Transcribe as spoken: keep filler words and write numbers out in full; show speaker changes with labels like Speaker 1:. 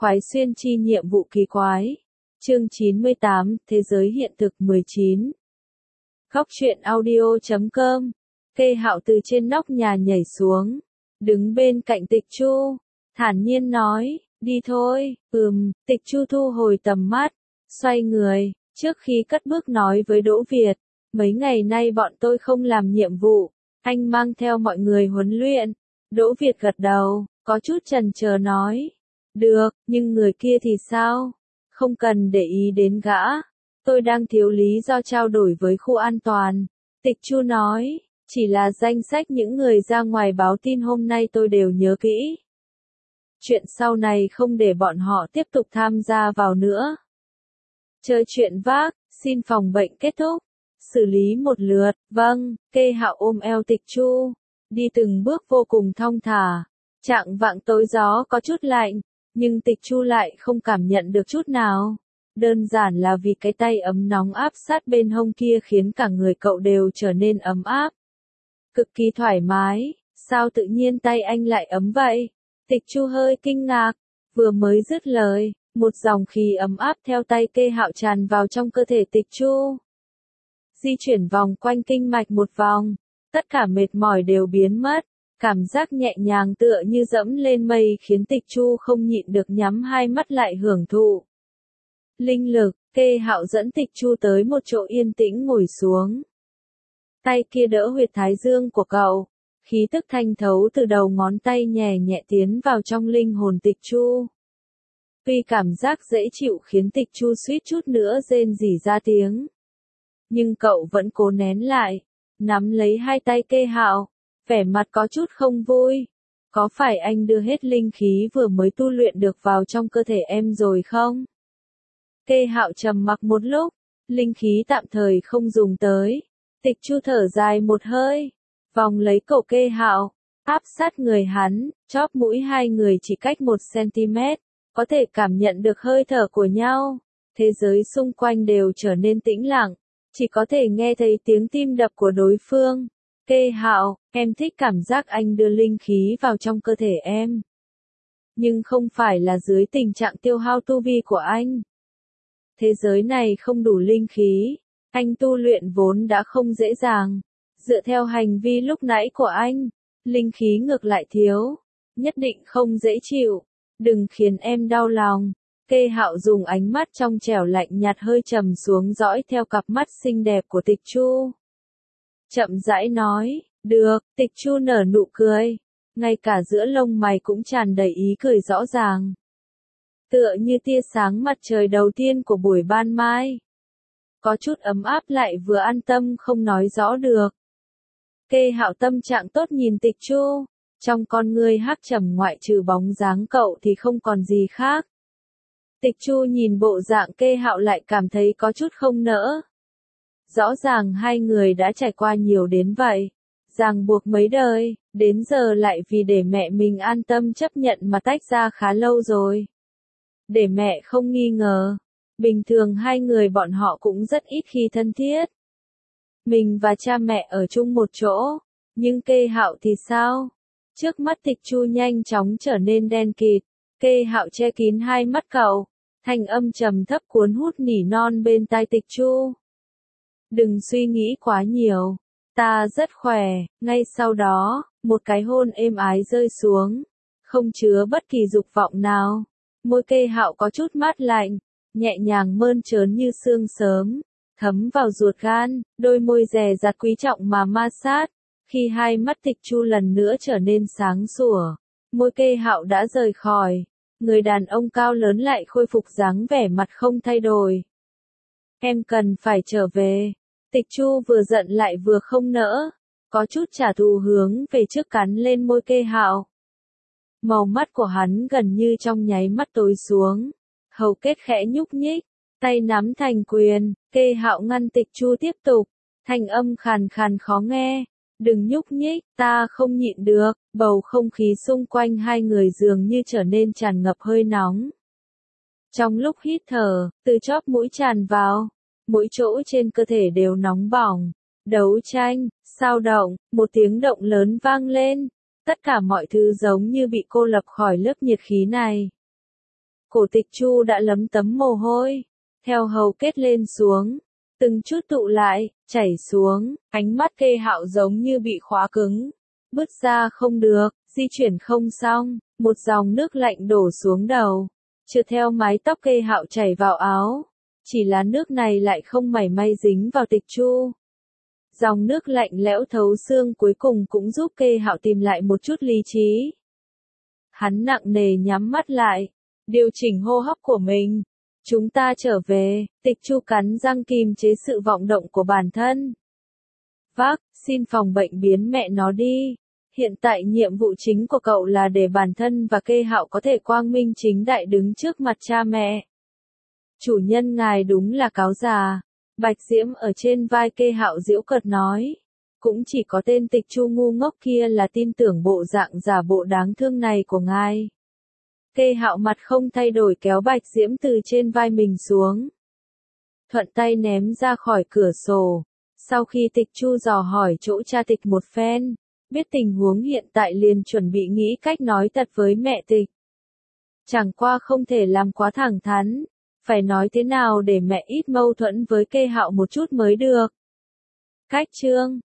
Speaker 1: khoái xuyên chi nhiệm vụ kỳ quái. Chương chín mươi tám, Thế giới hiện thực mười chín. Góc truyện audio chấm com. Kê Hạo từ trên nóc nhà nhảy xuống, đứng bên cạnh Tịch Chu, thản nhiên nói, đi thôi. Ừm, Tịch Chu thu hồi tầm mắt, xoay người, trước khi cất bước nói với Đỗ Việt, mấy ngày nay bọn tôi không làm nhiệm vụ, anh mang theo mọi người huấn luyện. Đỗ Việt gật đầu, có chút chần chờ nói, được, nhưng người kia thì sao? Không cần để ý đến gã, tôi đang thiếu lý do trao đổi với khu an toàn. Tịch Chu nói, chỉ là danh sách những người ra ngoài báo tin hôm nay tôi đều nhớ kỹ. Chuyện sau này không để bọn họ tiếp tục tham gia vào nữa. Chơi chuyện vác, xin phòng bệnh kết thúc. Xử lý một lượt, vâng. Kê Hạo ôm eo Tịch Chu, đi từng bước vô cùng thong thả. Trạng vạng tối gió có chút lạnh, nhưng Tịch Chu lại không cảm nhận được chút nào. Đơn giản là vì cái tay ấm nóng áp sát bên hông kia khiến cả người cậu đều trở nên ấm áp. Cực kỳ thoải mái, sao tự nhiên tay anh lại ấm vậy? Tịch Chu hơi kinh ngạc, vừa mới dứt lời, một dòng khí ấm áp theo tay Kê Hạo tràn vào trong cơ thể Tịch Chu. Di chuyển vòng quanh kinh mạch một vòng, tất cả mệt mỏi đều biến mất, cảm giác nhẹ nhàng tựa như dẫm lên mây khiến Tịch Chu không nhịn được nhắm hai mắt lại hưởng thụ. Linh lực, Kê Hạo dẫn Tịch Chu tới một chỗ yên tĩnh ngồi xuống. Tay kia đỡ huyệt thái dương của cậu, khí tức thanh thấu từ đầu ngón tay nhẹ nhẹ tiến vào trong linh hồn Tịch Chu. Tuy cảm giác dễ chịu khiến Tịch Chu suýt chút nữa rên rỉ ra tiếng, nhưng cậu vẫn cố nén lại, nắm lấy hai tay Kê Hạo, vẻ mặt có chút không vui. Có phải anh đưa hết linh khí vừa mới tu luyện được vào trong cơ thể em rồi không? Kê Hạo trầm mặc một lúc, linh khí tạm thời không dùng tới. Tịch Chu thở dài một hơi, vòng lấy cổ Kê Hạo, áp sát người hắn, chóp mũi hai người chỉ cách một xăng-ti-mét, có thể cảm nhận được hơi thở của nhau. Thế giới xung quanh đều trở nên tĩnh lặng, chỉ có thể nghe thấy tiếng tim đập của đối phương. Kê Hạo, em thích cảm giác anh đưa linh khí vào trong cơ thể em. Nhưng không phải là dưới tình trạng tiêu hao tu vi của anh. Thế giới này không đủ linh khí, anh tu luyện vốn đã không dễ dàng. Dựa theo hành vi lúc nãy của anh, linh khí ngược lại thiếu, nhất định không dễ chịu. Đừng khiến em đau lòng. Kê Hạo dùng ánh mắt trong trẻo lạnh nhạt hơi trầm xuống dõi theo cặp mắt xinh đẹp của Tịch Chu. Chậm rãi nói, được. Tịch Chu nở nụ cười, ngay cả giữa lông mày cũng tràn đầy ý cười rõ ràng. Tựa như tia sáng mặt trời đầu tiên của buổi ban mai. Có chút ấm áp lại vừa an tâm không nói rõ được. Kê Hạo tâm trạng tốt nhìn Tịch Chu, trong con ngươi hắc trầm ngoại trừ bóng dáng cậu thì không còn gì khác. Tịch Chu nhìn bộ dạng Kê Hạo lại cảm thấy có chút không nỡ. Rõ ràng hai người đã trải qua nhiều đến vậy, ràng buộc mấy đời, đến giờ lại vì để mẹ mình an tâm chấp nhận mà tách ra khá lâu rồi. Để mẹ không nghi ngờ, bình thường hai người bọn họ cũng rất ít khi thân thiết. Mình và cha mẹ ở chung một chỗ, nhưng Kê Hạo thì sao? Trước mắt Tịch Chu nhanh chóng trở nên đen kịt, Kê Hạo che kín hai mắt cậu, thanh âm trầm thấp cuốn hút nỉ non bên tai Tịch Chu. Đừng suy nghĩ quá nhiều, ta rất khỏe. Ngay sau đó, một cái hôn êm ái rơi xuống, không chứa bất kỳ dục vọng nào. Môi Kê Hạo có chút mát lạnh, nhẹ nhàng mơn trớn như sương sớm, thấm vào ruột gan, đôi môi dè dặt quý trọng mà ma sát. Khi hai mắt Tịch Chu lần nữa trở nên sáng sủa, môi Kê Hạo đã rời khỏi, người đàn ông cao lớn lại khôi phục dáng vẻ mặt không thay đổi. Em cần phải trở về. Tịch Chu vừa giận lại vừa không nỡ, có chút trả thù hướng về trước cắn lên môi Kê Hạo. Màu mắt của hắn gần như trong nháy mắt tối xuống, hầu kết khẽ nhúc nhích, tay nắm thành quyền. Kê Hạo ngăn Tịch Chu tiếp tục, thanh âm khàn khàn khó nghe, đừng nhúc nhích, ta không nhịn được. Bầu không khí xung quanh hai người dường như trở nên tràn ngập hơi nóng. Trong lúc hít thở, từ chóp mũi tràn vào, mỗi chỗ trên cơ thể đều nóng bỏng. Đấu tranh, sao động, một tiếng động lớn vang lên. Tất cả mọi thứ giống như bị cô lập khỏi lớp nhiệt khí này. Cổ Tịch Chu đã lấm tấm mồ hôi, theo hầu kết lên xuống, từng chút tụ lại, chảy xuống, ánh mắt Kê Hạo giống như bị khóa cứng, bứt ra không được, di chuyển không xong, một dòng nước lạnh đổ xuống đầu, trượt theo mái tóc Kê Hạo chảy vào áo, chỉ là nước này lại không mảy may dính vào Tịch Chu. Dòng nước lạnh lẽo thấu xương cuối cùng cũng giúp Kê Hạo tìm lại một chút lý trí. Hắn nặng nề nhắm mắt lại, điều chỉnh hô hấp của mình. Chúng ta trở về, Tịch Chu cắn răng kìm chế sự vọng động của bản thân. Vác, xin phòng bệnh biến mẹ nó đi. Hiện tại nhiệm vụ chính của cậu là để bản thân và Kê Hạo có thể quang minh chính đại đứng trước mặt cha mẹ. Chủ nhân ngài đúng là cáo già. Bạch Diễm ở trên vai Kê Hạo giễu cợt nói. Cũng chỉ có tên Tịch Chu ngu ngốc kia là tin tưởng bộ dạng giả bộ đáng thương này của ngài. Kê Hạo mặt không thay đổi kéo Bạch Diễm từ trên vai mình xuống. Thuận tay ném ra khỏi cửa sổ. Sau khi Tịch Chu dò hỏi chỗ cha Tịch một phen, biết tình huống hiện tại liền chuẩn bị nghĩ cách nói thật với mẹ Tịch. Chẳng qua không thể làm quá thẳng thắn, phải nói thế nào để mẹ ít mâu thuẫn với Kê Hạo một chút mới được. Cách chương